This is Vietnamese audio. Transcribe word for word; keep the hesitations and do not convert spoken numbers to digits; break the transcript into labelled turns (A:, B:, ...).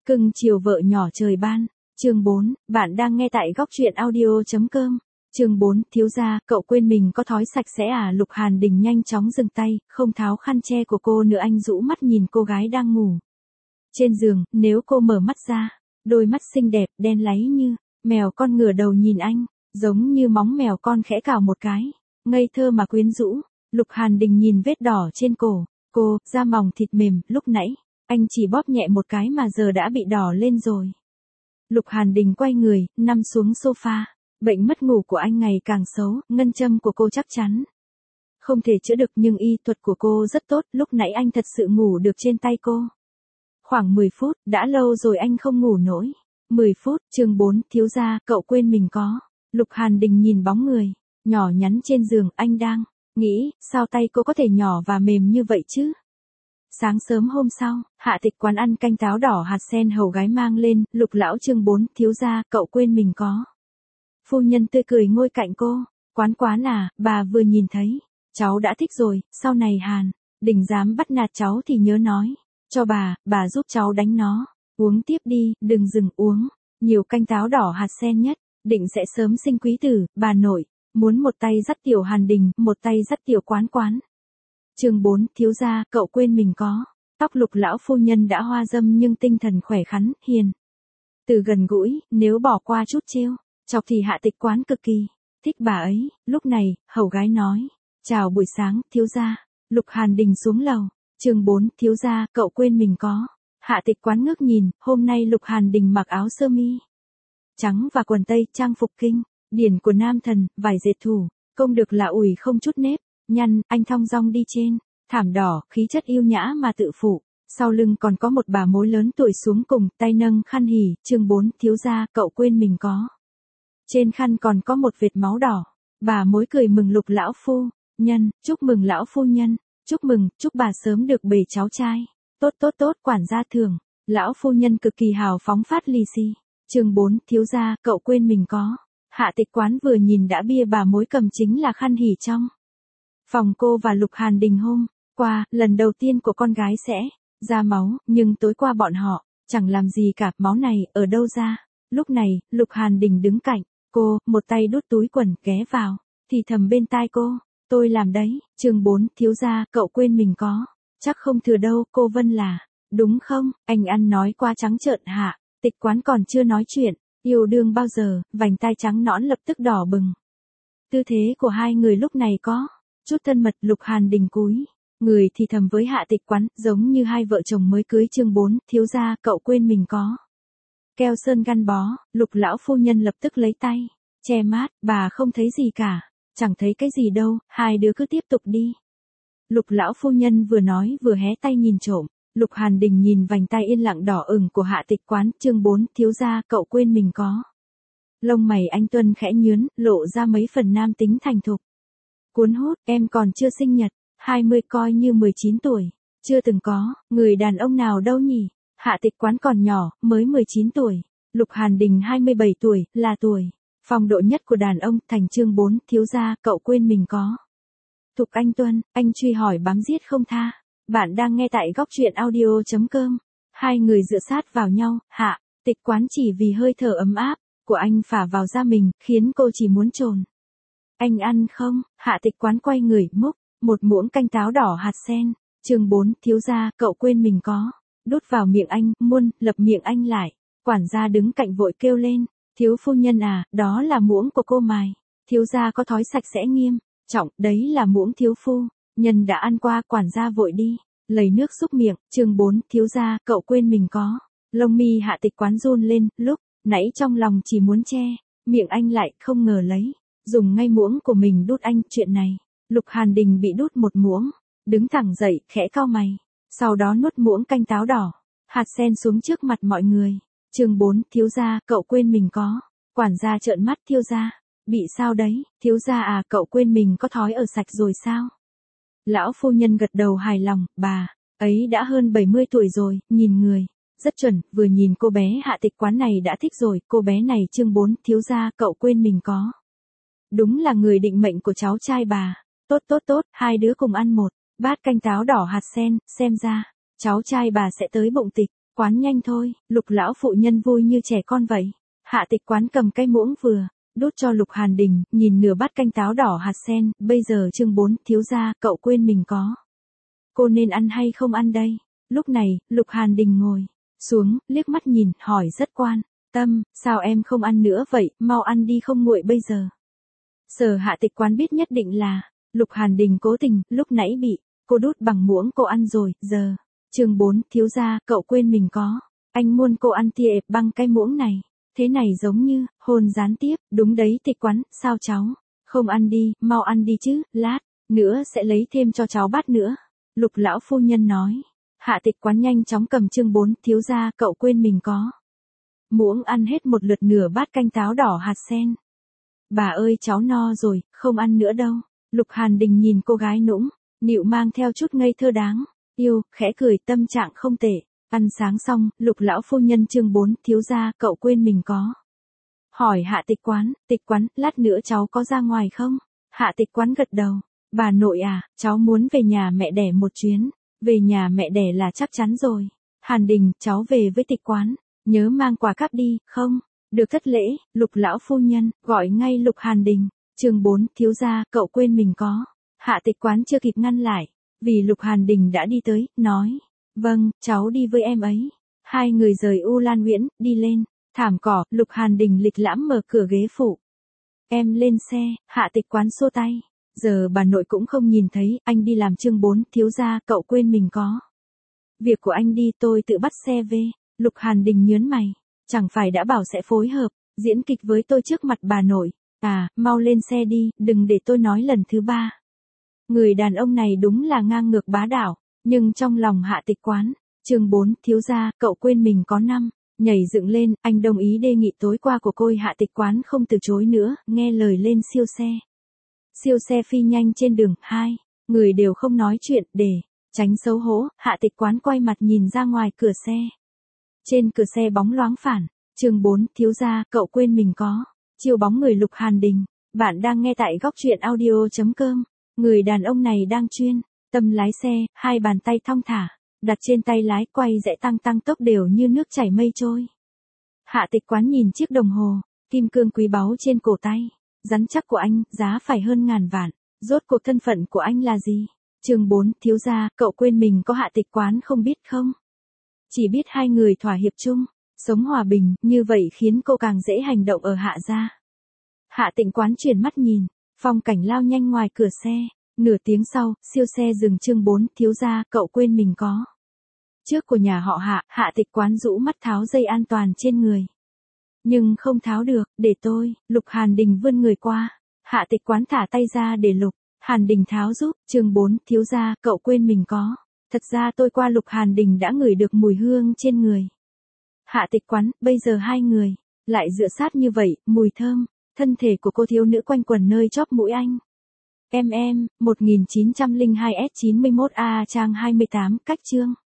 A: Cưng chiều vợ nhỏ trời ban. Chương bốn, bạn đang nghe tại góc truyện audio chấm com. Chương bốn, thiếu gia, cậu quên mình có thói sạch sẽ à? Lục Hàn Đình nhanh chóng dừng tay, không tháo khăn che của cô nữa. Anh rũ mắt nhìn cô gái đang ngủ trên giường. Nếu cô mở mắt ra, đôi mắt xinh đẹp, đen láy như mèo con ngửa đầu nhìn anh, giống như móng mèo con khẽ cào một cái, ngây thơ mà quyến rũ. Lục Hàn Đình nhìn vết đỏ trên cổ cô, da mỏng thịt mềm, lúc nãy anh chỉ bóp nhẹ một cái mà giờ đã bị đỏ lên rồi. Lục Hàn Đình quay người, nằm xuống sofa. Bệnh mất ngủ của anh ngày càng xấu, ngân châm của cô chắc chắn không thể chữa được, nhưng y thuật của cô rất tốt. Lúc nãy anh thật sự ngủ được trên tay cô. Khoảng mười phút, đã lâu rồi anh không ngủ nổi. mười phút, chương bốn, thiếu gia, cậu quên mình có. Lục Hàn Đình nhìn bóng người nhỏ nhắn trên giường, anh đang nghĩ, sao tay cô có thể nhỏ và mềm như vậy chứ? Sáng sớm hôm sau, Hạ Tịch quán ăn canh táo đỏ hạt sen hầu gái mang lên. Lục lão chương bốn, thiếu gia, cậu quên mình có. Phu nhân tươi cười ngồi cạnh cô. Quán quán à, bà vừa nhìn thấy, cháu đã thích rồi, sau này Hàn Đình dám bắt nạt cháu thì nhớ nói cho bà, bà giúp cháu đánh nó. Uống tiếp đi, đừng dừng uống nhiều canh táo đỏ hạt sen nhất, định sẽ sớm sinh quý tử. Bà nội muốn một tay dắt tiểu Hàn Đình, một tay dắt tiểu quán quán. Chương bốn, thiếu gia, cậu quên mình có. Tóc Lục lão phu nhân đã hoa râm nhưng tinh thần khỏe khoắn, hiền từ gần gũi, nếu bỏ qua chút trêu chọc thì Hạ Tịch quán cực kỳ thích bà ấy. Lúc này, hầu gái nói, chào buổi sáng, thiếu gia. Lục Hàn Đình xuống lầu. Chương bốn, thiếu gia, cậu quên mình có. Hạ Tịch quán ngước nhìn, hôm nay Lục Hàn Đình mặc áo sơ mi trắng và quần tây, trang phục kinh điển của nam thần, vải dệt thủ công được lạ ủi không chút nếp nhăn. Anh thong dong đi trên thảm đỏ, khí chất yêu nhã mà tự phụ. Sau lưng còn có một bà mối lớn tuổi xuống cùng, tay nâng khăn hỉ. Chương bốn, thiếu gia, cậu quên mình có. Trên khăn còn có một vệt máu đỏ. Bà mối cười mừng Lục lão phu nhân, chúc mừng lão phu nhân, chúc mừng, chúc bà sớm được bề cháu trai. Tốt tốt tốt, quản gia thưởng. Lão phu nhân cực kỳ hào phóng phát lì xì. Chương bốn, thiếu gia, cậu quên mình có. Hạ Tịch quán vừa nhìn đã bia bà mối cầm chính là khăn hỉ trong phòng cô và Lục Hàn Đình hôm qua, lần đầu tiên của con gái sẽ ra máu, nhưng tối qua bọn họ chẳng làm gì cả. Máu này ở đâu ra? Lúc này, Lục Hàn Đình đứng cạnh cô, một tay đút túi quần, ghé vào thì thầm bên tai cô, tôi làm đấy. Chương bốn, thiếu gia, cậu quên mình có. Chắc không thừa đâu, cô Vân là, đúng không? Anh ăn nói qua trắng trợn. Hạ Tịch quán còn chưa nói chuyện yêu đương bao giờ, vành tai trắng nõn lập tức đỏ bừng. Tư thế của hai người lúc này có chút thân mật. Lục Hàn Đình cúi người thì thầm với Hạ Tịch quán, giống như hai vợ chồng mới cưới. Chương bốn, thiếu gia, cậu quên mình có. Keo sơn gắn bó. Lục lão phu nhân lập tức lấy tay che mát, bà không thấy gì cả. Chẳng thấy cái gì đâu, hai đứa cứ tiếp tục đi. Lục lão phu nhân vừa nói vừa hé tay nhìn trộm. Lục Hàn Đình nhìn vành tay yên lặng đỏ ửng của Hạ Tịch quán. Chương bốn, thiếu gia, cậu quên mình có. Lông mày anh tuân khẽ nhướn, lộ ra mấy phần nam tính thành thục. Cuốn hút, em còn chưa sinh nhật, hai mươi coi như mười chín tuổi. Chưa từng có người đàn ông nào đâu nhỉ. Hạ Tịch quán còn nhỏ, mới mười chín tuổi. Lục Hàn Đình hai mươi bảy tuổi, là tuổi phong độ nhất của đàn ông. Thành chương bốn, thiếu gia, cậu quên mình có. Thục anh Tuân, anh truy hỏi bám giết không tha. Bạn đang nghe tại góc truyện audio chấm com. Hai người dựa sát vào nhau, Hạ Tịch quán chỉ vì hơi thở ấm áp của anh phả vào da mình, khiến cô chỉ muốn trồn. Anh ăn không? Hạ Tịch quán quay người, múc một muỗng canh táo đỏ hạt sen. Chương bốn, thiếu gia, cậu quên mình có. Đút vào miệng anh, muôn, lập miệng anh lại. Quản gia đứng cạnh vội kêu lên, thiếu phu nhân à, đó là muỗng của cô mài. Thiếu gia có thói sạch sẽ nghiêm trọng, đấy là muỗng thiếu phu nhân đã ăn qua. Quản gia vội đi lấy nước xúc miệng. Chương bốn, thiếu gia, cậu quên mình có. Lông mi Hạ Tịch quán run lên, lúc nãy trong lòng chỉ muốn che miệng anh lại, không ngờ lấy dùng ngay muỗng của mình đút anh. Chuyện này, Lục Hàn Đình bị đút một muỗng, đứng thẳng dậy, khẽ cau mày, sau đó nuốt muỗng canh táo đỏ hạt sen xuống trước mặt mọi người. Chương bốn, thiếu gia, cậu quên mình có. Quản gia trợn mắt, thiếu gia bị sao đấy? Thiếu gia à, cậu quên mình có thói ở sạch rồi sao? Lão phu nhân gật đầu hài lòng, bà ấy đã hơn bảy mươi tuổi rồi, nhìn người rất chuẩn. Vừa nhìn cô bé Hạ Tịch quán này đã thích rồi. Cô bé này. Chương bốn, thiếu gia, cậu quên mình có. Đúng là người định mệnh của cháu trai bà. Tốt tốt tốt, hai đứa cùng ăn một bát canh táo đỏ hạt sen, xem ra cháu trai bà sẽ tới bụng tịch. Quán nhanh thôi, Lục lão phụ nhân vui như trẻ con vậy. Hạ Tịch Quán cầm cái muỗng vừa đút cho Lục Hàn Đình, nhìn nửa bát canh táo đỏ hạt sen, bây giờ chương bốn, thiếu gia, cậu quên mình có. Cô nên ăn hay không ăn đây? Lúc này, Lục Hàn Đình ngồi xuống, liếc mắt nhìn, hỏi rất quan tâm, sao em không ăn nữa vậy, mau ăn đi không nguội bây giờ. Sở Hạ Tịch Quán biết nhất định là Lục Hàn Đình cố tình, lúc nãy bị cô đút bằng muỗng cô ăn rồi, giờ. Chương bốn, thiếu gia, cậu quên mình có. Anh muốn cô ăn tia ẹp bằng cái muỗng này. Thế này giống như hôn gián tiếp, đúng đấy Tịch Quán, sao cháu không ăn đi, mau ăn đi chứ, lát nữa sẽ lấy thêm cho cháu bát nữa. Lục lão phu nhân nói. Hạ Tịch Quán nhanh chóng cầm chương bốn, thiếu gia, cậu quên mình có. Muỗng ăn hết một lượt nửa bát canh táo đỏ hạt sen. Bà ơi cháu no rồi, không ăn nữa đâu. Lục Hàn Đình nhìn cô gái nũng nịu mang theo chút ngây thơ đáng yêu, khẽ cười, tâm trạng không tệ. Ăn sáng xong, Lục lão phu nhân chương bốn, thiếu gia, cậu quên mình có. Hỏi Hạ Tịch Quán, Tịch Quán, lát nữa cháu có ra ngoài không? Hạ Tịch Quán gật đầu. Bà nội à, cháu muốn về nhà mẹ đẻ một chuyến. Về nhà mẹ đẻ là chắc chắn rồi. Hàn Đình, cháu về với Tịch Quán. Nhớ mang quà cáp đi, không? Được thất lễ, Lục lão phu nhân, gọi ngay Lục Hàn Đình. Chương bốn, thiếu gia, cậu quên mình có. Hạ Tịch Quán chưa kịp ngăn lại. Vì Lục Hàn Đình đã đi tới, nói. Vâng, cháu đi với em ấy. Hai người rời U Lan Nguyễn, đi lên thảm cỏ, Lục Hàn Đình lịch lãm mở cửa ghế phụ. Em lên xe, Hạ Tịch Quán xua tay. Giờ bà nội cũng không nhìn thấy, anh đi làm chương bốn, thiếu gia, cậu quên mình có. Việc của anh đi, tôi tự bắt xe về. Lục Hàn Đình nhớn mày. Chẳng phải đã bảo sẽ phối hợp diễn kịch với tôi trước mặt bà nội. À, mau lên xe đi, đừng để tôi nói lần thứ ba. Người đàn ông này đúng là ngang ngược bá đạo. Nhưng trong lòng Hạ Tịch Quán, chương bốn, thiếu gia, cậu quên mình có năm. Nhảy dựng lên, anh đồng ý đề nghị tối qua của cô. Hạ Tịch Quán không từ chối nữa, nghe lời lên siêu xe. Siêu xe phi nhanh trên đường, hai người đều không nói chuyện, để tránh xấu hổ, Hạ Tịch Quán quay mặt nhìn ra ngoài cửa xe. Trên cửa xe bóng loáng phản, chương bốn, thiếu gia, cậu quên mình có. Chiều bóng người Lục Hàn Đình. Bạn đang nghe tại góc truyện audio chấm com. Người đàn ông này đang chuyên tâm lái xe, hai bàn tay thong thả đặt trên tay lái, quay rẽ tăng tăng tốc đều như nước chảy mây trôi. Hạ Tịch Quán nhìn chiếc đồng hồ kim cương quý báu trên cổ tay, rắn chắc của anh, giá phải hơn ngàn vạn. Rốt cuộc thân phận của anh là gì? Chương bốn, thiếu gia, cậu quên mình có. Hạ Tịch Quán không biết không? Chỉ biết hai người thỏa hiệp chung, sống hòa bình, như vậy khiến cô càng dễ hành động ở Hạ gia. Hạ Tịch Quán chuyển mắt nhìn phong cảnh lao nhanh ngoài cửa xe. Nửa tiếng sau, siêu xe dừng. Chương bốn, thiếu gia, cậu quên mình có. Trước của nhà họ Hạ, Hạ Tịch Quán rũ mắt tháo dây an toàn trên người. Nhưng không tháo được, để tôi. Lục Hàn Đình vươn người qua. Hạ Tịch Quán thả tay ra để Lục Hàn Đình tháo giúp. Chương bốn, thiếu gia, cậu quên mình có. Thật ra tôi qua. Lục Hàn Đình đã ngửi được mùi hương trên người Hạ Tịch Quán, bây giờ hai người lại dựa sát như vậy, mùi thơm thân thể của cô thiếu nữ quanh quẩn nơi chóp mũi anh. Em em, một nghìn chín trăm lẻ hai S chín mươi mốt A trang hai mươi tám, cách chương.